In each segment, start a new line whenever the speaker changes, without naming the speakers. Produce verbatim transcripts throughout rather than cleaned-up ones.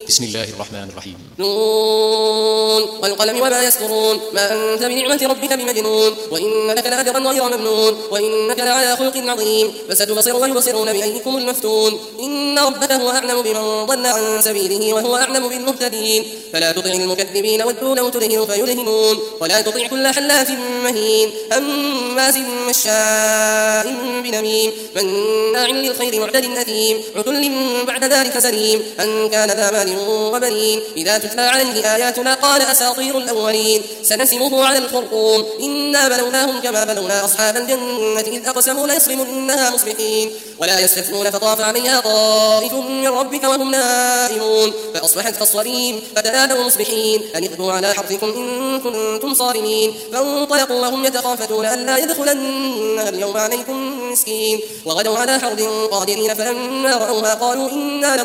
بسم الله الرحمن الرحيم.
نون والقلم وما يسطرون ما أنت بنعمة ربك بمجنون وإن لك لأجرا غير ممنون وإنك لعلى خلق عظيم فستبصر ويبصرون بأيكم المفتون إن ربك هو أعلم بمن ضل عن سبيله وهو أعلم بالمهتدين فلا تطع المكذبين ودوا لو تدهن فيدهنون ولا تطع كل حلاف مهين هماز مشاء بنميم مناع للخير معتد أثيم عتل بعد ذلك سليم أن كان ذا مال وبنين إذا تتلى عليه آياتنا قال أساطير الأولين سنسمه على الخرطوم إنا بلوناهم كما بلونا أصحاب الجنة إذ أقسموا ليصرمنها مصبحين ولا يستثنون فطاف عليها طائف من ربك وهم نائمون فأصبحت كالصريم فتنادوا مصبحين أن اغدوا على حرثكم إن كنتم صارمين فانطلقوا وهم يتخافتون ألا يدخلنها اليوم عليكم مسكين وغدوا على حرد قادرين فلما رأوها قالوا إنا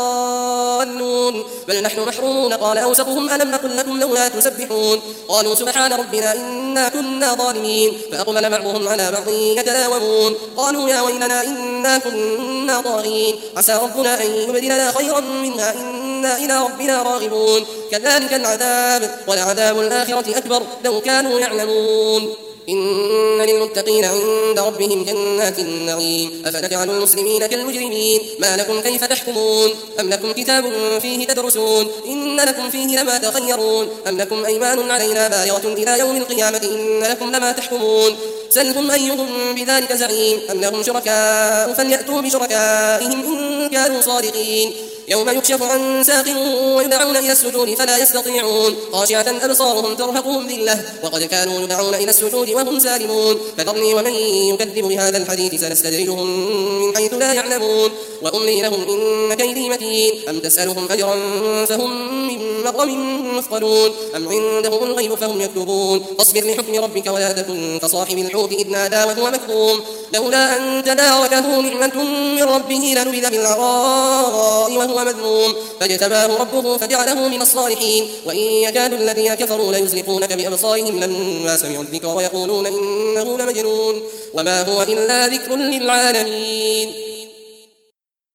لضالون بل نحن محرومون قال أوسطهم ألم نقل لكم لولا تسبحون قالوا سبحان ربنا إنا كنا ظالمين فأقبل بعضهم على بعض يتلاومون قالوا يا ويلنا إنا كنا طاغين عسى ربنا أن يبدلنا خيرا منها إنا إلى ربنا راغبون كذلك العذاب ولعذاب الآخرة أكبر لو كانوا يعلمون إن للمتقين عند ربهم جنات النعيم أفنجعل المسلمين كالمجرمين ما لكم كيف تحكمون أم لكم كتاب فيه تدرسون إن لكم فيه لما تخيرون أم لكم أيمان علينا بالغة إلى يوم القيامة إن لكم لما تحكمون سلهم أيهم بذلك زعيم أم لهم شركاء فليأتوا بشركائهم إن كانوا صادقين يوم يكشف عن ساق ويدعون إلى السجود فلا يستطيعون خاشعة أبصارهم ترهقهم ذلة وقد كانوا يدعون إلى السجود وهم سالمون فذرني ومن يكذب بهذا الحديث سنستدرجهم من حيث لا يعلمون وأملي لهم إن كيدي متين أم تسألهم أجرا فهم من مغرم مثقلون أم عندهم الغيب فهم يكتبون فاصبر لحكم ربك ولا تكن كصاحب الحوت إذ نادى وهو مكظوم لولا أن تداركه نعمة من ربه لنبذ بالعراء وهو مذموم فاجتباه ربه فجعله من الصالحين وإن يكاد الذين كفروا ليزلقونك بأبصارهم لما سمعوا الذكر ويقولون إنه لمجنون وما هو إلا ذكر للعالمين.